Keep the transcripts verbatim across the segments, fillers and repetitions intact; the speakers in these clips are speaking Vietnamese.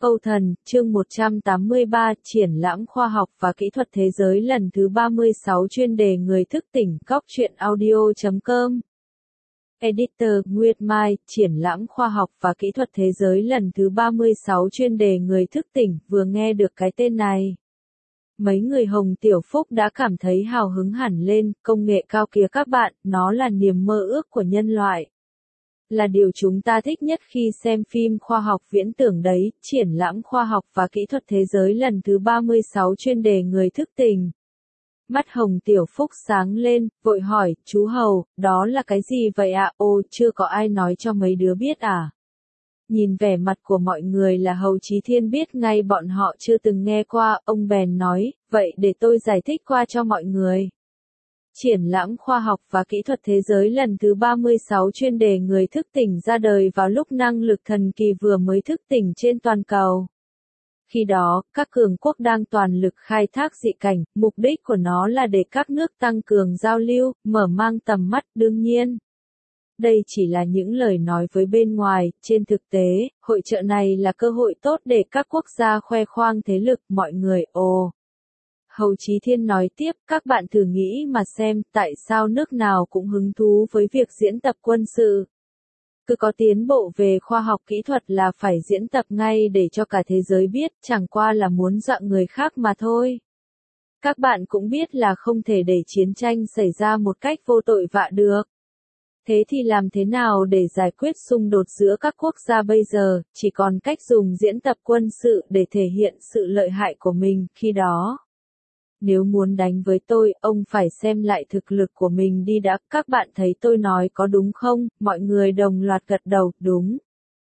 Âu Thần, chương một trăm tám mươi ba, triển lãm khoa học và kỹ thuật thế giới lần thứ ba mươi sáu chuyên đề người thức tỉnh, góc truyện audio chấm com. Editor, Nguyệt Mai, triển lãm khoa học và kỹ thuật thế giới lần thứ ba mươi sáu chuyên đề người thức tỉnh, vừa nghe được cái tên này. Mấy người Hồng Tiểu Phúc đã cảm thấy hào hứng hẳn lên, công nghệ cao kìa các bạn, nó là niềm mơ ước của nhân loại. Là điều chúng ta thích nhất khi xem phim khoa học viễn tưởng đấy, triển lãm khoa học và kỹ thuật thế giới lần thứ ba mươi sáu chuyên đề người thức tỉnh. Mắt Hồng Tiểu Phúc sáng lên, vội hỏi, chú Hầu, đó là cái gì vậy ạ? Ô, chưa có ai nói cho mấy đứa biết à? Nhìn vẻ mặt của mọi người là Hầu Chí Thiên biết ngay bọn họ chưa từng nghe qua, ông bèn nói, vậy để tôi giải thích qua cho mọi người. Triển lãm khoa học và kỹ thuật thế giới lần thứ ba mươi sáu chuyên đề người thức tỉnh ra đời vào lúc năng lực thần kỳ vừa mới thức tỉnh trên toàn cầu. Khi đó, các cường quốc đang toàn lực khai thác dị cảnh, mục đích của nó là để các nước tăng cường giao lưu, mở mang tầm mắt, đương nhiên. Đây chỉ là những lời nói với bên ngoài, trên thực tế, hội chợ này là cơ hội tốt để các quốc gia khoe khoang thế lực, mọi người, ồ. Hầu Chí Thiên nói tiếp, các bạn thử nghĩ mà xem, tại sao nước nào cũng hứng thú với việc diễn tập quân sự. Cứ có tiến bộ về khoa học kỹ thuật là phải diễn tập ngay để cho cả thế giới biết, chẳng qua là muốn dọa người khác mà thôi. Các bạn cũng biết là không thể để chiến tranh xảy ra một cách vô tội vạ được. Thế thì làm thế nào để giải quyết xung đột giữa các quốc gia bây giờ, chỉ còn cách dùng diễn tập quân sự để thể hiện sự lợi hại của mình khi đó. Nếu muốn đánh với tôi, ông phải xem lại thực lực của mình đi đã, các bạn thấy tôi nói có đúng không? Mọi người đồng loạt gật đầu, đúng.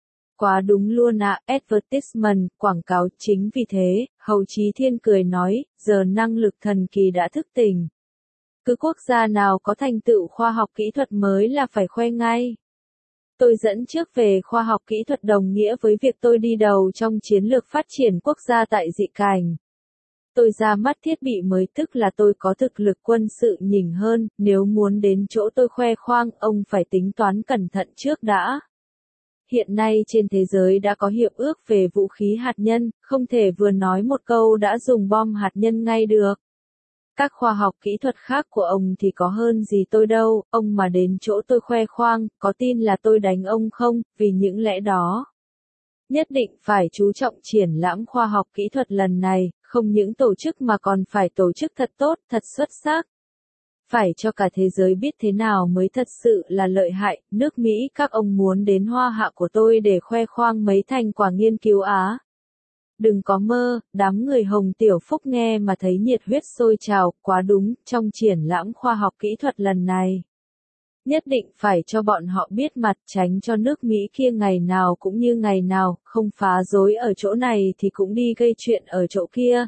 Quá đúng luôn ạ, à. Advertisement, quảng cáo, chính vì thế, Hầu Chí Thiên cười nói, giờ năng lực thần kỳ đã thức tỉnh. Cứ quốc gia nào có thành tựu khoa học kỹ thuật mới là phải khoe ngay. Tôi dẫn trước về khoa học kỹ thuật đồng nghĩa với việc tôi đi đầu trong chiến lược phát triển quốc gia tại dị cảnh. Tôi ra mắt thiết bị mới tức là tôi có thực lực quân sự nhỉnh hơn, nếu muốn đến chỗ tôi khoe khoang, ông phải tính toán cẩn thận trước đã. Hiện nay trên thế giới đã có hiệp ước về vũ khí hạt nhân, không thể vừa nói một câu đã dùng bom hạt nhân ngay được. Các khoa học kỹ thuật khác của ông thì có hơn gì tôi đâu, ông mà đến chỗ tôi khoe khoang, có tin là tôi đánh ông không, vì những lẽ đó. Nhất định phải chú trọng triển lãm khoa học kỹ thuật lần này, không những tổ chức mà còn phải tổ chức thật tốt, thật xuất sắc. Phải cho cả thế giới biết thế nào mới thật sự là lợi hại, nước Mỹ các ông muốn đến hoa hạ của tôi để khoe khoang mấy thành quả nghiên cứu Á. Đừng có mơ, đám người Hồng Tiểu Phúc nghe mà thấy nhiệt huyết sôi trào, quá đúng, trong triển lãm khoa học kỹ thuật lần này. Nhất định phải cho bọn họ biết mặt, tránh cho nước Mỹ kia ngày nào cũng như ngày nào, không phá rối ở chỗ này thì cũng đi gây chuyện ở chỗ kia.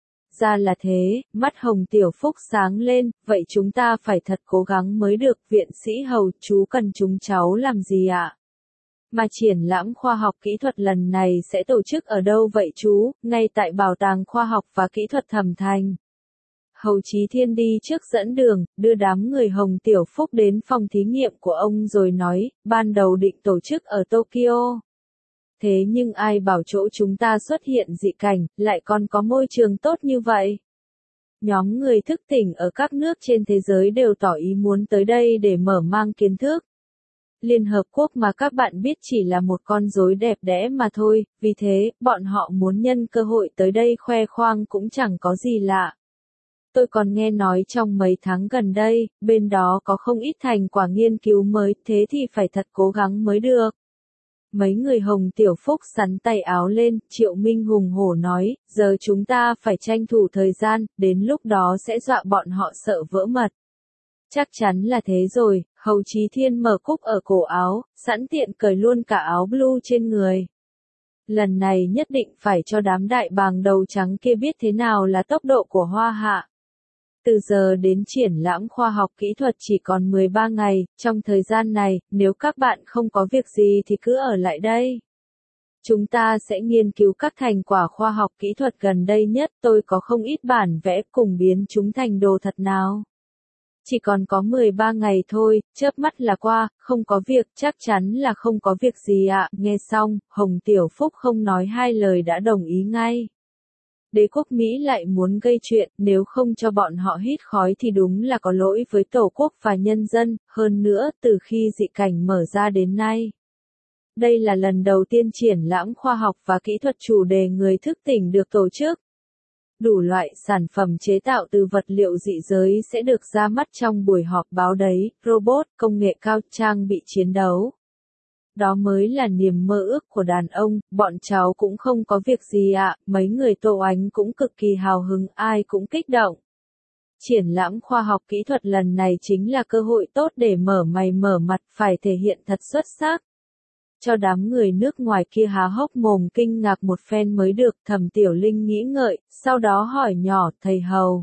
Ra là thế, mắt Hồng Tiểu Phúc sáng lên, vậy chúng ta phải thật cố gắng mới được, viện sĩ Hầu, chú cần chúng cháu làm gì ạ? Mà triển lãm khoa học kỹ thuật lần này sẽ tổ chức ở đâu vậy chú? Ngay tại Bảo tàng Khoa học và Kỹ thuật Thẩm Thành. Hầu Chí Thiên đi trước dẫn đường, đưa đám người Hồng Tiểu Phúc đến phòng thí nghiệm của ông rồi nói, ban đầu định tổ chức ở Tokyo. Thế nhưng ai bảo chỗ chúng ta xuất hiện dị cảnh, lại còn có môi trường tốt như vậy? Nhóm người thức tỉnh ở các nước trên thế giới đều tỏ ý muốn tới đây để mở mang kiến thức. Liên Hợp Quốc mà các bạn biết chỉ là một con rối đẹp đẽ mà thôi, vì thế, bọn họ muốn nhân cơ hội tới đây khoe khoang cũng chẳng có gì lạ. Tôi còn nghe nói trong mấy tháng gần đây, bên đó có không ít thành quả nghiên cứu mới, thế thì phải thật cố gắng mới được. Mấy người Hồng Tiểu Phúc sắn tay áo lên, Triệu Minh hùng hổ nói, giờ chúng ta phải tranh thủ thời gian, đến lúc đó sẽ dọa bọn họ sợ vỡ mật. Chắc chắn là thế rồi, Hầu Chí Thiên mở cúc ở cổ áo, sẵn tiện cởi luôn cả áo blue trên người. Lần này nhất định phải cho đám đại bàng đầu trắng kia biết thế nào là tốc độ của Hoa Hạ. Từ giờ đến triển lãm khoa học kỹ thuật chỉ còn mười ba ngày, trong thời gian này, nếu các bạn không có việc gì thì cứ ở lại đây. Chúng ta sẽ nghiên cứu các thành quả khoa học kỹ thuật gần đây nhất, tôi có không ít bản vẽ cùng biến chúng thành đồ thật nào. Chỉ còn có mười ba ngày thôi, chớp mắt là qua, không có việc, chắc chắn là không có việc gì ạ. Nghe xong, Hồng Tiểu Phúc không nói hai lời đã đồng ý ngay. Đế quốc Mỹ lại muốn gây chuyện, nếu không cho bọn họ hít khói thì đúng là có lỗi với Tổ quốc và nhân dân, hơn nữa, từ khi dị cảnh mở ra đến nay. Đây là lần đầu tiên triển lãm khoa học và kỹ thuật chủ đề người thức tỉnh được tổ chức. Đủ loại sản phẩm chế tạo từ vật liệu dị giới sẽ được ra mắt trong buổi họp báo đấy, robot, công nghệ cao, trang bị chiến đấu. Đó mới là niềm mơ ước của đàn ông, bọn cháu cũng không có việc gì ạ, mấy người Tô Ánh cũng cực kỳ hào hứng, ai cũng kích động. Triển lãm khoa học kỹ thuật lần này chính là cơ hội tốt để mở mày mở mặt, phải thể hiện thật xuất sắc. Cho đám người nước ngoài kia há hốc mồm kinh ngạc một phen mới được, Thẩm Tiểu Linh nghĩ ngợi, sau đó hỏi nhỏ, thầy Hầu.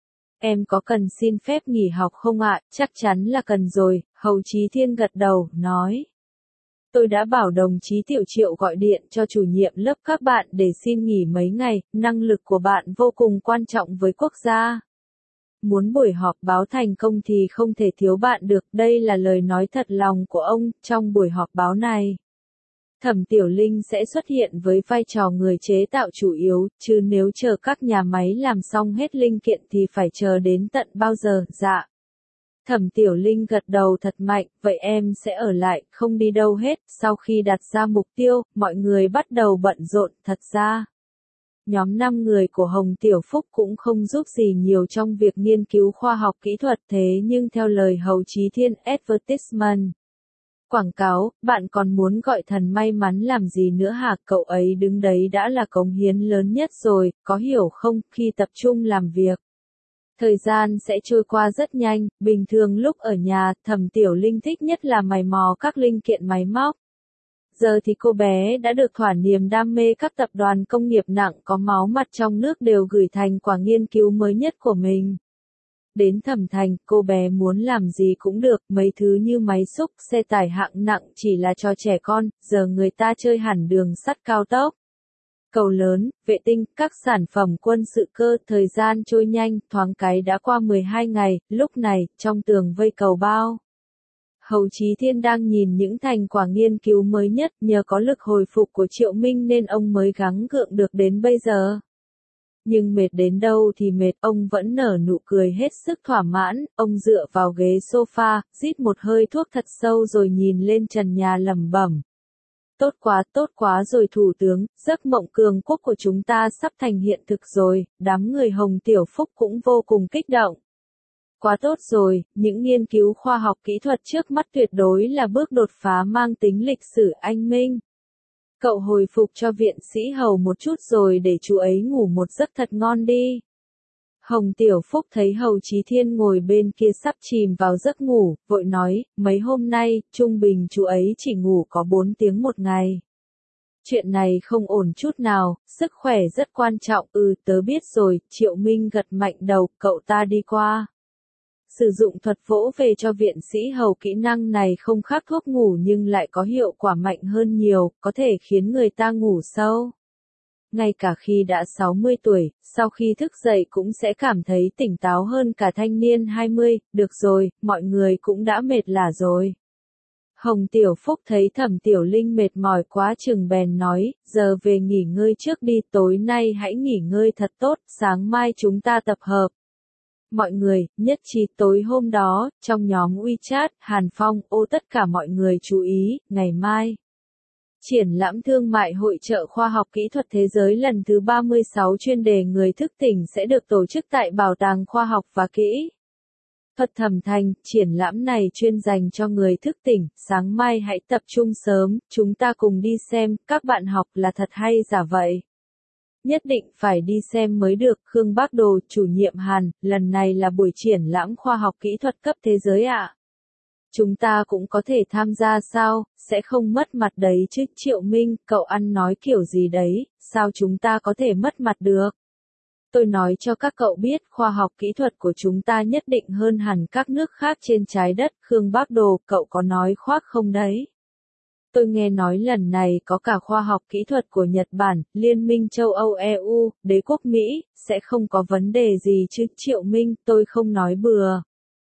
Em có cần xin phép nghỉ học không ạ? Chắc chắn là cần rồi, Hầu Chí Thiên gật đầu, nói. Tôi đã bảo đồng chí Tiểu Triệu gọi điện cho chủ nhiệm lớp các bạn để xin nghỉ mấy ngày, năng lực của bạn vô cùng quan trọng với quốc gia. Muốn buổi họp báo thành công thì không thể thiếu bạn được, đây là lời nói thật lòng của ông, trong buổi họp báo này. Thẩm Tiểu Linh sẽ xuất hiện với vai trò người chế tạo chủ yếu, chứ nếu chờ các nhà máy làm xong hết linh kiện thì phải chờ đến tận bao giờ, dạ. Thẩm Tiểu Linh gật đầu thật mạnh, vậy em sẽ ở lại, không đi đâu hết, sau khi đặt ra mục tiêu, mọi người bắt đầu bận rộn, thật ra. Nhóm năm người của Hồng Tiểu Phúc cũng không giúp gì nhiều trong việc nghiên cứu khoa học kỹ thuật thế nhưng theo lời Hầu Chí Thiên advertisement. Quảng cáo, bạn còn muốn gọi thần may mắn làm gì nữa hả? Cậu ấy đứng đấy đã là cống hiến lớn nhất rồi, có hiểu không, khi tập trung làm việc. Thời gian sẽ trôi qua rất nhanh, bình thường lúc ở nhà, Thẩm Tiểu Linh thích nhất là mày mò các linh kiện máy móc. Giờ thì cô bé đã được thỏa niềm đam mê các tập đoàn công nghiệp nặng có máu mặt trong nước đều gửi thành quả nghiên cứu mới nhất của mình. Đến Thẩm Thành, cô bé muốn làm gì cũng được, mấy thứ như máy xúc, xe tải hạng nặng chỉ là cho trẻ con, giờ người ta chơi hẳn đường sắt cao tốc. Cầu lớn, vệ tinh, các sản phẩm quân sự cơ, thời gian trôi nhanh, thoáng cái đã qua mười hai ngày, lúc này, trong tường vây cầu bao. Hầu Chí Thiên đang nhìn những thành quả nghiên cứu mới nhất, nhờ có lực hồi phục của Triệu Minh nên ông mới gắng gượng được đến bây giờ. Nhưng mệt đến đâu thì mệt, ông vẫn nở nụ cười hết sức thỏa mãn, ông dựa vào ghế sofa, rít một hơi thuốc thật sâu rồi nhìn lên trần nhà lẩm bẩm. Tốt quá, tốt quá rồi Thủ tướng, giấc mộng cường quốc của chúng ta sắp thành hiện thực rồi, đám người Hồng Tiểu Phúc cũng vô cùng kích động. Quá tốt rồi, những nghiên cứu khoa học kỹ thuật trước mắt tuyệt đối là bước đột phá mang tính lịch sử anh Minh. Cậu hồi phục cho viện sĩ Hầu một chút rồi để chú ấy ngủ một giấc thật ngon đi. Hồng Tiểu Phúc thấy Hầu Chí Thiên ngồi bên kia sắp chìm vào giấc ngủ, vội nói, mấy hôm nay, trung bình chú ấy chỉ ngủ có bốn tiếng một ngày. Chuyện này không ổn chút nào, sức khỏe rất quan trọng, ừ tớ biết rồi, Triệu Minh gật mạnh đầu, cậu ta đi qua. Sử dụng thuật vỗ về cho viện sĩ Hầu kỹ năng này không khác thuốc ngủ nhưng lại có hiệu quả mạnh hơn nhiều, có thể khiến người ta ngủ sâu. Ngay cả khi đã sáu mươi tuổi, sau khi thức dậy cũng sẽ cảm thấy tỉnh táo hơn cả thanh niên hai mươi, được rồi, mọi người cũng đã mệt lả rồi. Hồng Tiểu Phúc thấy Thẩm Tiểu Linh mệt mỏi quá chừng bèn nói, giờ về nghỉ ngơi trước đi, tối nay hãy nghỉ ngơi thật tốt, sáng mai chúng ta tập hợp. Mọi người, nhất trí tối hôm đó, trong nhóm WeChat, Hàn Phong, ô tất cả mọi người chú ý, ngày mai. Triển lãm thương mại hội chợ khoa học kỹ thuật thế giới lần thứ ba mươi sáu chuyên đề người thức tỉnh sẽ được tổ chức tại Bảo tàng Khoa học và Kỹ thuật Thẩm Thành. Triển lãm này chuyên dành cho người thức tỉnh, sáng mai hãy tập trung sớm, chúng ta cùng đi xem, các bạn học là thật hay giả vậy? Nhất định phải đi xem mới được, Khương Bác Đồ, chủ nhiệm Hàn, lần này là buổi triển lãm khoa học kỹ thuật cấp thế giới ạ. À? Chúng ta cũng có thể tham gia sao, sẽ không mất mặt đấy chứ, Triệu Minh, cậu ăn nói kiểu gì đấy, sao chúng ta có thể mất mặt được? Tôi nói cho các cậu biết, khoa học kỹ thuật của chúng ta nhất định hơn hẳn các nước khác trên trái đất, Khương Bác Đồ, cậu có nói khoác không đấy? Tôi nghe nói lần này có cả khoa học kỹ thuật của Nhật Bản, Liên minh châu Âu E U, đế quốc Mỹ, sẽ không có vấn đề gì chứ, Triệu Minh, tôi không nói bừa.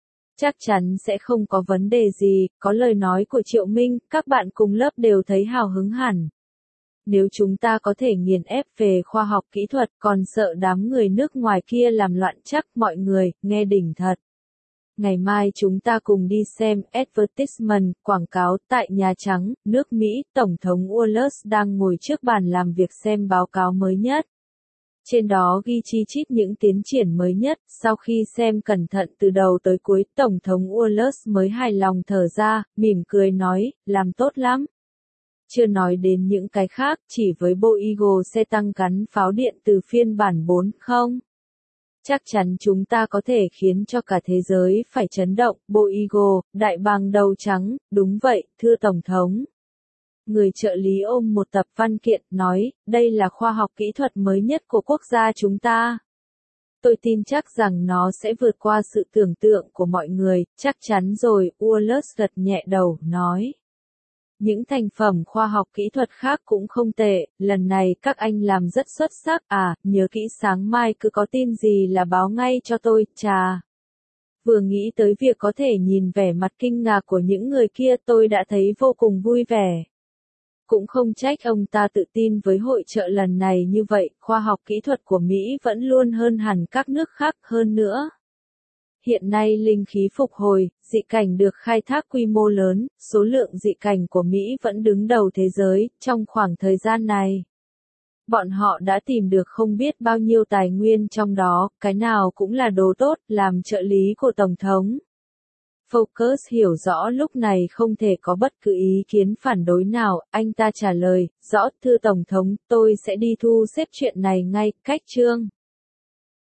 Chắc chắn sẽ không có vấn đề gì, có lời nói của Triệu Minh, các bạn cùng lớp đều thấy hào hứng hẳn. Nếu chúng ta có thể nghiền ép về khoa học kỹ thuật, còn sợ đám người nước ngoài kia làm loạn chắc mọi người, nghe đỉnh thật. Ngày mai chúng ta cùng đi xem advertisement, quảng cáo, tại Nhà Trắng, nước Mỹ, Tổng thống Wallace đang ngồi trước bàn làm việc xem báo cáo mới nhất. Trên đó ghi chi chít những tiến triển mới nhất, sau khi xem cẩn thận từ đầu tới cuối, Tổng thống Wallace mới hài lòng thở ra, mỉm cười nói, làm tốt lắm. Chưa nói đến những cái khác, chỉ với bộ Eagle xe tăng gắn pháo điện từ phiên bản bốn chấm không. Chắc chắn chúng ta có thể khiến cho cả thế giới phải chấn động, bộ Eagle, đại bàng đầu trắng, đúng vậy, thưa Tổng thống. Người trợ lý ôm một tập văn kiện, nói, đây là khoa học kỹ thuật mới nhất của quốc gia chúng ta. Tôi tin chắc rằng nó sẽ vượt qua sự tưởng tượng của mọi người, chắc chắn rồi, Wallace gật nhẹ đầu, nói. Những thành phẩm khoa học kỹ thuật khác cũng không tệ, lần này các anh làm rất xuất sắc, à, nhớ kỹ sáng mai cứ có tin gì là báo ngay cho tôi, chà. Vừa nghĩ tới việc có thể nhìn vẻ mặt kinh ngạc của những người kia tôi đã thấy vô cùng vui vẻ. Cũng không trách ông ta tự tin với hội chợ lần này như vậy, khoa học kỹ thuật của Mỹ vẫn luôn hơn hẳn các nước khác hơn nữa. Hiện nay linh khí phục hồi, dị cảnh được khai thác quy mô lớn, số lượng dị cảnh của Mỹ vẫn đứng đầu thế giới, trong khoảng thời gian này. Bọn họ đã tìm được không biết bao nhiêu tài nguyên trong đó, cái nào cũng là đồ tốt, làm trợ lý của Tổng thống. Focus hiểu rõ lúc này không thể có bất cứ ý kiến phản đối nào, anh ta trả lời, rõ thưa Tổng thống, tôi sẽ đi thu xếp chuyện này ngay, cách chương.